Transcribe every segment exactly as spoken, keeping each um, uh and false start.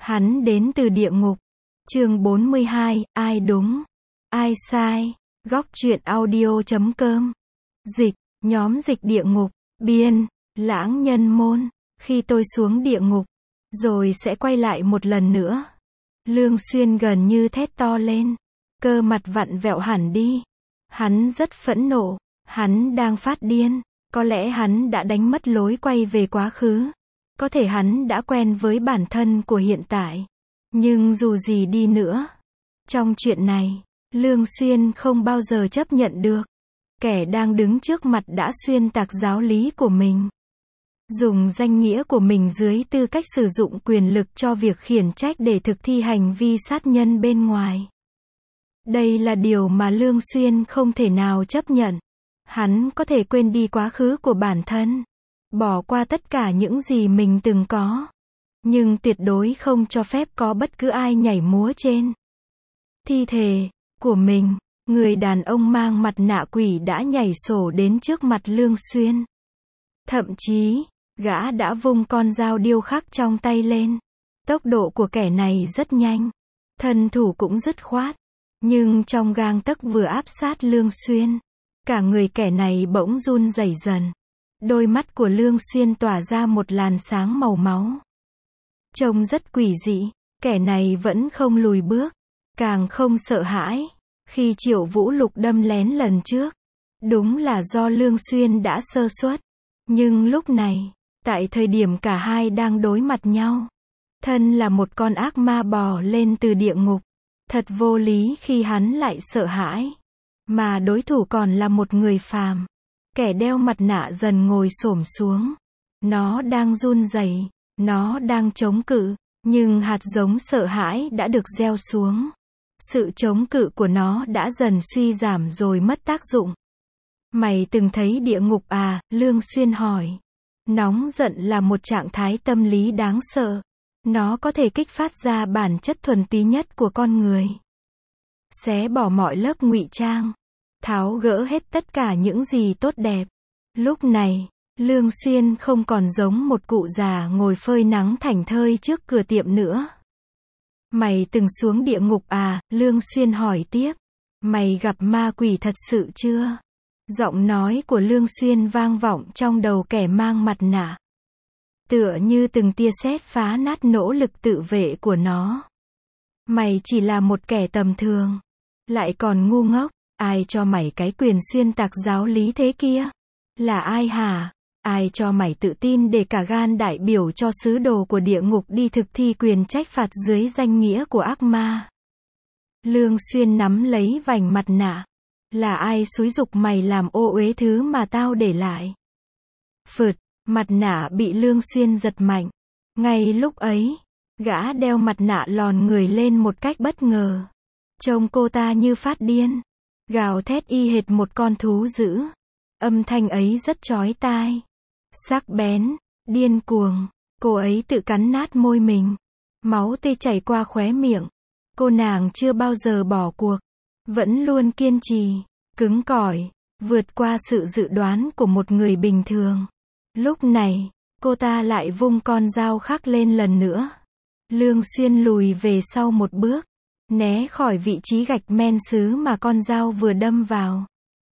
Hắn đến từ địa ngục. Chương bốn mươi hai, ai đúng, ai sai. Góc truyện audio chấm com. Dịch, nhóm dịch địa ngục, biên, lãng nhân môn. Khi tôi xuống địa ngục, rồi sẽ quay lại một lần nữa. Lương Xuyên gần như thét to lên. Cơ mặt vặn vẹo hẳn đi. Hắn rất phẫn nộ. Hắn đang phát điên. Có lẽ hắn đã đánh mất lối quay về quá khứ. Có thể hắn đã quen với bản thân của hiện tại. Nhưng dù gì đi nữa, trong chuyện này, Lương Xuyên không bao giờ chấp nhận được. Kẻ đang đứng trước mặt đã xuyên tạc giáo lý của mình. Dùng danh nghĩa của mình dưới tư cách sử dụng quyền lực cho việc khiển trách để thực thi hành vi sát nhân bên ngoài. Đây là điều mà Lương Xuyên không thể nào chấp nhận. Hắn có thể quên đi quá khứ của bản thân, bỏ qua tất cả những gì mình từng có, nhưng tuyệt đối không cho phép có bất cứ ai nhảy múa trên thi thể của mình. Người đàn ông mang mặt nạ quỷ đã nhảy sổ đến trước mặt Lương Xuyên. Thậm chí, gã đã vung con dao điêu khắc trong tay lên. Tốc độ của kẻ này rất nhanh, thân thủ cũng dứt khoát, nhưng trong gang tấc vừa áp sát Lương Xuyên, cả người kẻ này bỗng run rẩy dần. Đôi mắt của Lương Xuyên tỏa ra một làn sáng màu máu. Trông rất quỷ dị, kẻ này vẫn không lùi bước, càng không sợ hãi. Khi Triệu Vũ Lục đâm lén lần trước, đúng là do Lương Xuyên đã sơ suất. Nhưng lúc này, tại thời điểm cả hai đang đối mặt nhau, thân là một con ác ma bò lên từ địa ngục. Thật vô lý khi hắn lại sợ hãi, mà đối thủ còn là một người phàm. Kẻ đeo mặt nạ dần ngồi xổm xuống. Nó đang run rẩy, nó đang chống cự, nhưng hạt giống sợ hãi đã được gieo xuống. Sự chống cự của nó đã dần suy giảm rồi mất tác dụng. Mày từng thấy địa ngục à? Lương Xuyên hỏi. Nóng giận là một trạng thái tâm lý đáng sợ. Nó có thể kích phát ra bản chất thuần túy nhất của con người. Xé bỏ mọi lớp ngụy trang, tháo gỡ hết tất cả những gì tốt đẹp. Lúc này, Lương Xuyên không còn giống một cụ già ngồi phơi nắng thảnh thơi trước cửa tiệm nữa. Mày từng xuống địa ngục à? Lương Xuyên hỏi tiếp. Mày gặp ma quỷ thật sự chưa? Giọng nói của Lương Xuyên vang vọng trong đầu kẻ mang mặt nạ. Tựa như từng tia sét phá nát nỗ lực tự vệ của nó. Mày chỉ là một kẻ tầm thường, lại còn ngu ngốc. Ai cho mày cái quyền xuyên tạc giáo lý thế kia? Là ai hả? Ai cho mày tự tin để cả gan đại biểu cho sứ đồ của địa ngục đi thực thi quyền trách phạt dưới danh nghĩa của ác ma? Lương Xuyên nắm lấy vành mặt nạ. Là ai xúi giục mày làm ô uế thứ mà tao để lại? Phượt, mặt nạ bị Lương Xuyên giật mạnh. Ngay lúc ấy, gã đeo mặt nạ lòn người lên một cách bất ngờ. Trông cô ta như phát điên, gào thét y hệt một con thú dữ. Âm thanh ấy rất chói tai, sắc bén, điên cuồng. Cô ấy tự cắn nát môi mình, máu tươi chảy qua khóe miệng. Cô nàng chưa bao giờ bỏ cuộc, vẫn luôn kiên trì, cứng cỏi, vượt qua sự dự đoán của một người bình thường. Lúc này, cô ta lại vung con dao khắc lên lần nữa. Lương Xuyên lùi về sau một bước, né khỏi vị trí gạch men sứ mà con dao vừa đâm vào.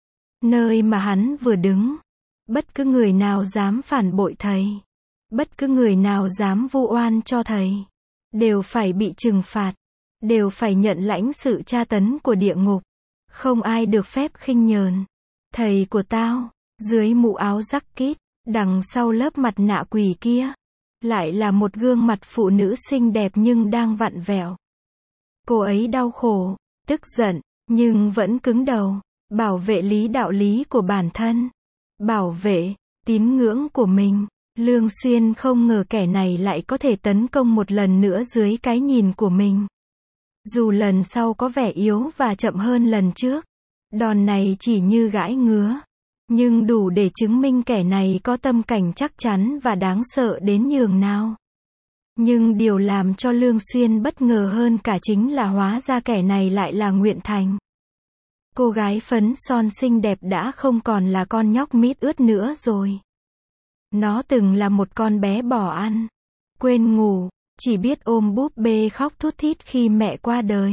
Nơi mà hắn vừa đứng, bất cứ người nào dám phản bội thầy, bất cứ người nào dám vu oan cho thầy, đều phải bị trừng phạt, đều phải nhận lãnh sự tra tấn của địa ngục. Không ai được phép khinh nhờn. Thầy của tao, dưới mũ áo rắc kít, đằng sau lớp mặt nạ quỷ kia, lại là một gương mặt phụ nữ xinh đẹp nhưng đang vặn vẹo. Cô ấy đau khổ, tức giận, nhưng vẫn cứng đầu, bảo vệ lý đạo lý của bản thân, bảo vệ tín ngưỡng của mình. Lương Xuyên không ngờ kẻ này lại có thể tấn công một lần nữa dưới cái nhìn của mình. Dù lần sau có vẻ yếu và chậm hơn lần trước, đòn này chỉ như gãi ngứa, nhưng đủ để chứng minh kẻ này có tâm cảnh chắc chắn và đáng sợ đến nhường nào. Nhưng điều làm cho Lương Xuyên bất ngờ hơn cả chính là hóa ra kẻ này lại là Nguyện Thành. Cô gái phấn son xinh đẹp đã không còn là con nhóc mít ướt nữa rồi. Nó từng là một con bé bỏ ăn, quên ngủ, chỉ biết ôm búp bê khóc thút thít khi mẹ qua đời.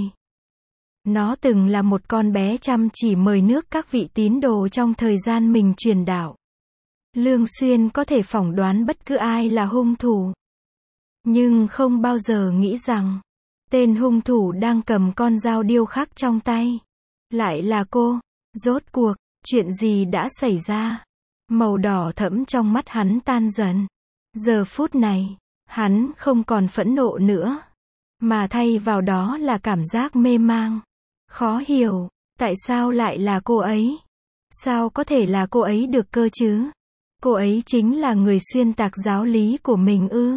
Nó từng là một con bé chăm chỉ mời nước các vị tín đồ trong thời gian mình truyền đạo. Lương Xuyên có thể phỏng đoán bất cứ ai là hung thủ, nhưng không bao giờ nghĩ rằng tên hung thủ đang cầm con dao điêu khắc trong tay lại là cô. Rốt cuộc, chuyện gì đã xảy ra? Màu đỏ thẫm trong mắt hắn tan dần. Giờ phút này, hắn không còn phẫn nộ nữa, mà thay vào đó là cảm giác mê mang. Khó hiểu, tại sao lại là cô ấy? Sao có thể là cô ấy được cơ chứ? Cô ấy chính là người xuyên tạc giáo lý của mình ư?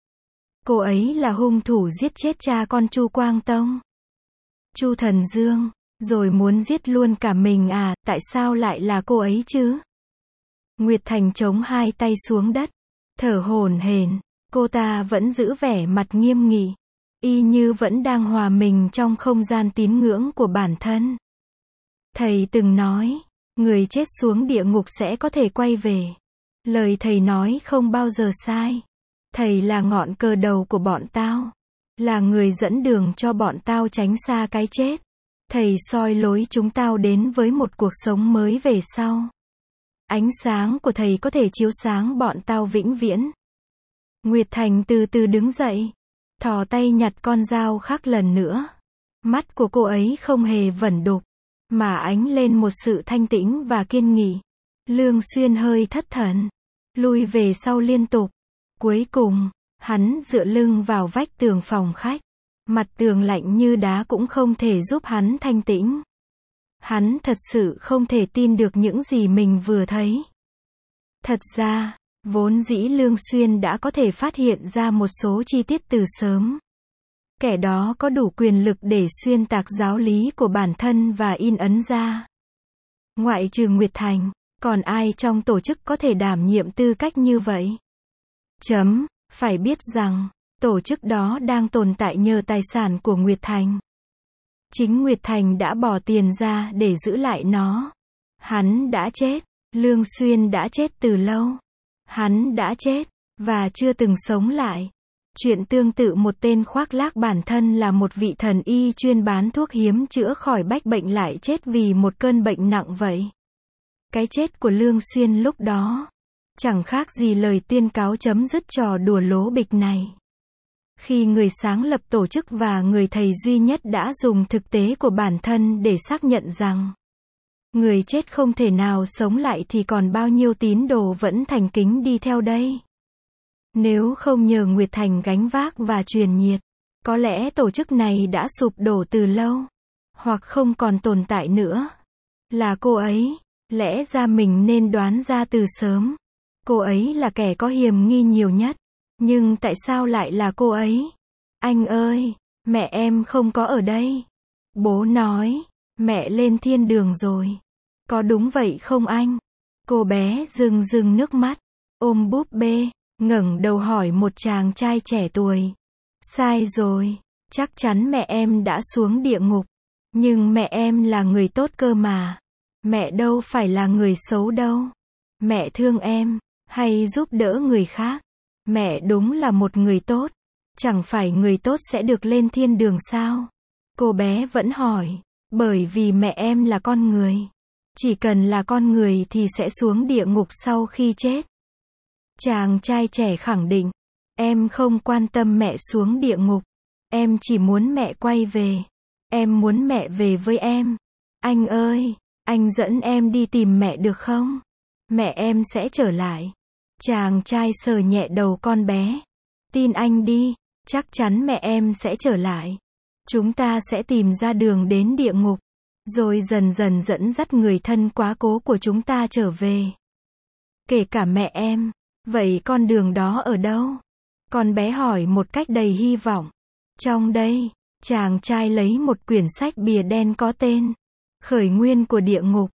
Cô ấy là hung thủ giết chết cha con Chu Quang Tông, Chu Thần Dương, rồi muốn giết luôn cả mình à? Tại sao lại là cô ấy chứ? Nguyệt Thành chống hai tay xuống đất, thở hổn hển. Cô ta vẫn giữ vẻ mặt nghiêm nghị, y như vẫn đang hòa mình trong không gian tín ngưỡng của bản thân. Thầy từng nói, người chết xuống địa ngục sẽ có thể quay về. Lời thầy nói không bao giờ sai. Thầy là ngọn cờ đầu của bọn tao, là người dẫn đường cho bọn tao tránh xa cái chết. Thầy soi lối chúng tao đến với một cuộc sống mới về sau. Ánh sáng của thầy có thể chiếu sáng bọn tao vĩnh viễn. Nguyệt Thành từ từ đứng dậy, thò tay nhặt con dao khắc lần nữa. Mắt của cô ấy không hề vẩn đục, mà ánh lên một sự thanh tĩnh và kiên nghị. Lương Xuyên hơi thất thần, lui về sau liên tục. Cuối cùng, hắn dựa lưng vào vách tường phòng khách. Mặt tường lạnh như đá cũng không thể giúp hắn thanh tĩnh. Hắn thật sự không thể tin được những gì mình vừa thấy. Thật ra, vốn dĩ Lương Xuyên đã có thể phát hiện ra một số chi tiết từ sớm. Kẻ đó có đủ quyền lực để xuyên tạc giáo lý của bản thân và in ấn ra. Ngoại trừ Nguyệt Thành, còn ai trong tổ chức có thể đảm nhiệm tư cách như vậy? Chấm, phải biết rằng, tổ chức đó đang tồn tại nhờ tài sản của Nguyệt Thành. Chính Nguyệt Thành đã bỏ tiền ra để giữ lại nó. Hắn đã chết, Lương Xuyên đã chết từ lâu. Hắn đã chết, và chưa từng sống lại. Chuyện tương tự một tên khoác lác bản thân là một vị thần y chuyên bán thuốc hiếm chữa khỏi bách bệnh lại chết vì một cơn bệnh nặng vậy. Cái chết của Lương Xuyên lúc đó chẳng khác gì lời tuyên cáo chấm dứt trò đùa lố bịch này. Khi người sáng lập tổ chức và người thầy duy nhất đã dùng thực tế của bản thân để xác nhận rằng người chết không thể nào sống lại thì còn bao nhiêu tín đồ vẫn thành kính đi theo đây. Nếu không nhờ Nguyệt Thành gánh vác và truyền nhiệt, có lẽ tổ chức này đã sụp đổ từ lâu, hoặc không còn tồn tại nữa. Là cô ấy, lẽ ra mình nên đoán ra từ sớm. Cô ấy là kẻ có hiềm nghi nhiều nhất. Nhưng tại sao lại là cô ấy? Anh ơi, mẹ em không có ở đây. Bố nói, mẹ lên thiên đường rồi. Có đúng vậy không anh? Cô bé rưng rưng nước mắt, ôm búp bê, ngẩng đầu hỏi một chàng trai trẻ tuổi. Sai rồi, chắc chắn mẹ em đã xuống địa ngục. Nhưng mẹ em là người tốt cơ mà. Mẹ đâu phải là người xấu đâu. Mẹ thương em, hay giúp đỡ người khác. Mẹ đúng là một người tốt. Chẳng phải người tốt sẽ được lên thiên đường sao? Cô bé vẫn hỏi. Bởi vì mẹ em là con người. Chỉ cần là con người thì sẽ xuống địa ngục sau khi chết. Chàng trai trẻ khẳng định. Em không quan tâm mẹ xuống địa ngục. Em chỉ muốn mẹ quay về. Em muốn mẹ về với em. Anh ơi, anh dẫn em đi tìm mẹ được không? Mẹ em sẽ trở lại. Chàng trai sờ nhẹ đầu con bé. Tin anh đi, chắc chắn mẹ em sẽ trở lại. Chúng ta sẽ tìm ra đường đến địa ngục, rồi dần dần dẫn dắt người thân quá cố của chúng ta trở về. Kể cả mẹ em. Vậy con đường đó ở đâu? Con bé hỏi một cách đầy hy vọng. Trong đây, chàng trai lấy một quyển sách bìa đen có tên Khởi nguyên của địa ngục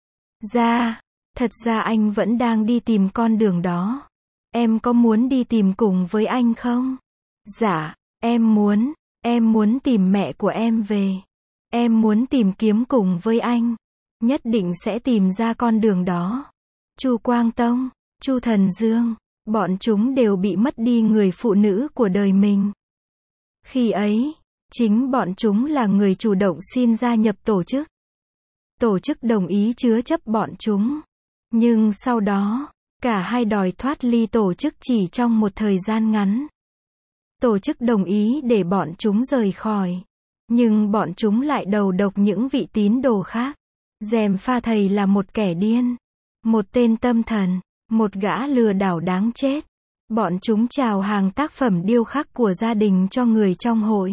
ra. Thật ra anh vẫn đang đi tìm con đường đó. Em có muốn đi tìm cùng với anh không? Dạ, em muốn. Em muốn tìm mẹ của em về. Em muốn tìm kiếm cùng với anh. Nhất định sẽ tìm ra con đường đó. Chu Quang Tông, Chu Thần Dương, bọn chúng đều bị mất đi người phụ nữ của đời mình. Khi ấy, chính bọn chúng là người chủ động xin gia nhập tổ chức. Tổ chức đồng ý chứa chấp bọn chúng. Nhưng sau đó, cả hai đòi thoát ly tổ chức chỉ trong một thời gian ngắn. Tổ chức đồng ý để bọn chúng rời khỏi. Nhưng bọn chúng lại đầu độc những vị tín đồ khác. Gièm pha thầy là một kẻ điên. Một tên tâm thần. Một gã lừa đảo đáng chết. Bọn chúng chào hàng tác phẩm điêu khắc của gia đình cho người trong hội.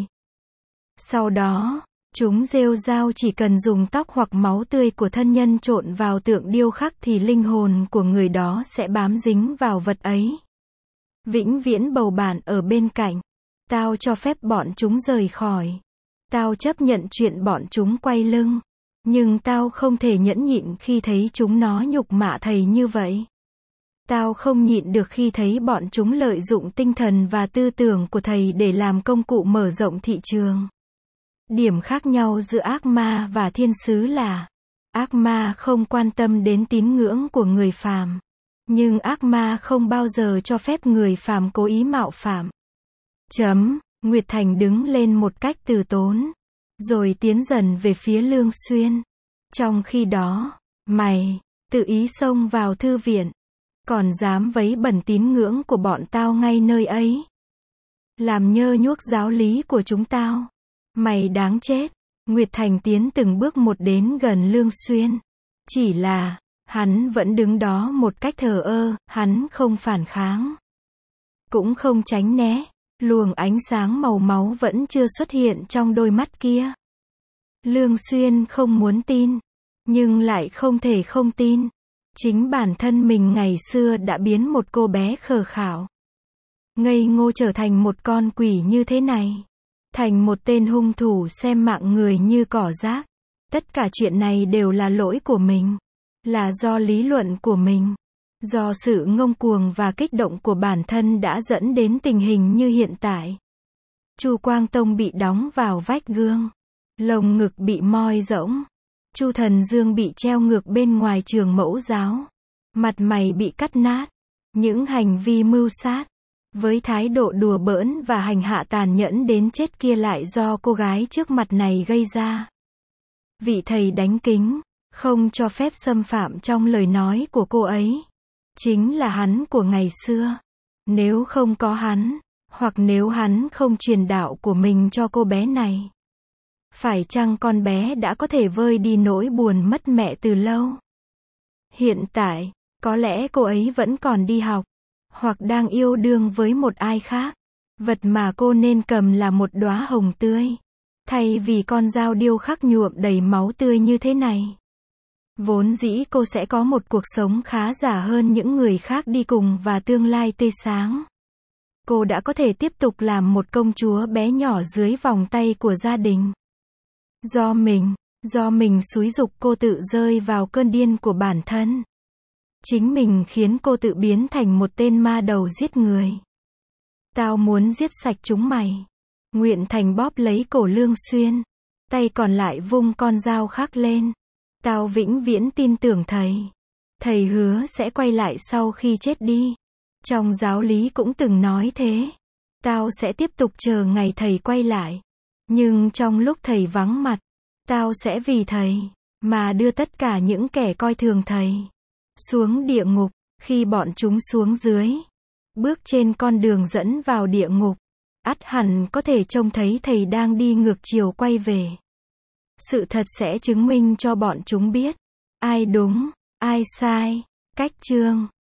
Sau đó, chúng rêu rao chỉ cần dùng tóc hoặc máu tươi của thân nhân trộn vào tượng điêu khắc thì linh hồn của người đó sẽ bám dính vào vật ấy. Vĩnh viễn bầu bạn ở bên cạnh. Tao cho phép bọn chúng rời khỏi. Tao chấp nhận chuyện bọn chúng quay lưng. Nhưng tao không thể nhẫn nhịn khi thấy chúng nó nhục mạ thầy như vậy. Tao không nhịn được khi thấy bọn chúng lợi dụng tinh thần và tư tưởng của thầy để làm công cụ mở rộng thị trường. Điểm khác nhau giữa ác ma và thiên sứ là, ác ma không quan tâm đến tín ngưỡng của người phàm. Nhưng ác ma không bao giờ cho phép người phàm cố ý mạo phạm. Chấm, Nguyệt Thành đứng lên một cách từ tốn. Rồi tiến dần về phía Lương Xuyên. Trong khi đó, mày, tự ý xông vào thư viện. Còn dám vấy bẩn tín ngưỡng của bọn tao ngay nơi ấy. Làm nhơ nhuốc giáo lý của chúng tao. Mày đáng chết. Nguyệt Thành tiến từng bước một đến gần Lương Xuyên. Chỉ là, hắn vẫn đứng đó một cách thờ ơ, hắn không phản kháng. Cũng không tránh né. Luồng ánh sáng màu máu vẫn chưa xuất hiện trong đôi mắt kia. Lương Xuyên không muốn tin. Nhưng lại không thể không tin. Chính bản thân mình ngày xưa đã biến một cô bé khờ khảo, ngây ngô trở thành một con quỷ như thế này. Thành một tên hung thủ xem mạng người như cỏ rác. Tất cả chuyện này đều là lỗi của mình. Là do lý luận của mình. Do sự ngông cuồng và kích động của bản thân đã dẫn đến tình hình như hiện tại. Chu Quang Tông bị đóng vào vách gương. Lồng ngực bị moi rỗng. Chu Thần Dương bị treo ngược bên ngoài trường mẫu giáo. Mặt mày bị cắt nát. Những hành vi mưu sát, với thái độ đùa bỡn và hành hạ tàn nhẫn đến chết kia lại do cô gái trước mặt này gây ra. Vị thầy đánh kính, không cho phép xâm phạm trong lời nói của cô ấy. Chính là hắn của ngày xưa. Nếu không có hắn, hoặc nếu hắn không truyền đạo của mình cho cô bé này, phải chăng con bé đã có thể vơi đi nỗi buồn mất mẹ từ lâu? Hiện tại, có lẽ cô ấy vẫn còn đi học, hoặc đang yêu đương với một ai khác. Vật mà cô nên cầm là một đóa hồng tươi, thay vì con dao điêu khắc nhuộm đầy máu tươi như thế này. Vốn dĩ cô sẽ có một cuộc sống khá giả hơn những người khác đi cùng và tương lai tươi sáng. Cô đã có thể tiếp tục làm một công chúa bé nhỏ dưới vòng tay của gia đình. Do mình, do mình xúi giục cô tự rơi vào cơn điên của bản thân. Chính mình khiến cô tự biến thành một tên ma đầu giết người. Tao muốn giết sạch chúng mày. Nguyện Thành bóp lấy cổ Lương Xuyên. Tay còn lại vung con dao khác lên. Tao vĩnh viễn tin tưởng thầy. Thầy hứa sẽ quay lại sau khi chết đi. Trong giáo lý cũng từng nói thế. Tao sẽ tiếp tục chờ ngày thầy quay lại. Nhưng trong lúc thầy vắng mặt, tao sẽ vì thầy mà đưa tất cả những kẻ coi thường thầy xuống địa ngục. Khi bọn chúng xuống dưới, bước trên con đường dẫn vào địa ngục, ắt hẳn có thể trông thấy thầy đang đi ngược chiều quay về. Sự thật sẽ chứng minh cho bọn chúng biết ai đúng, ai sai. Cách chương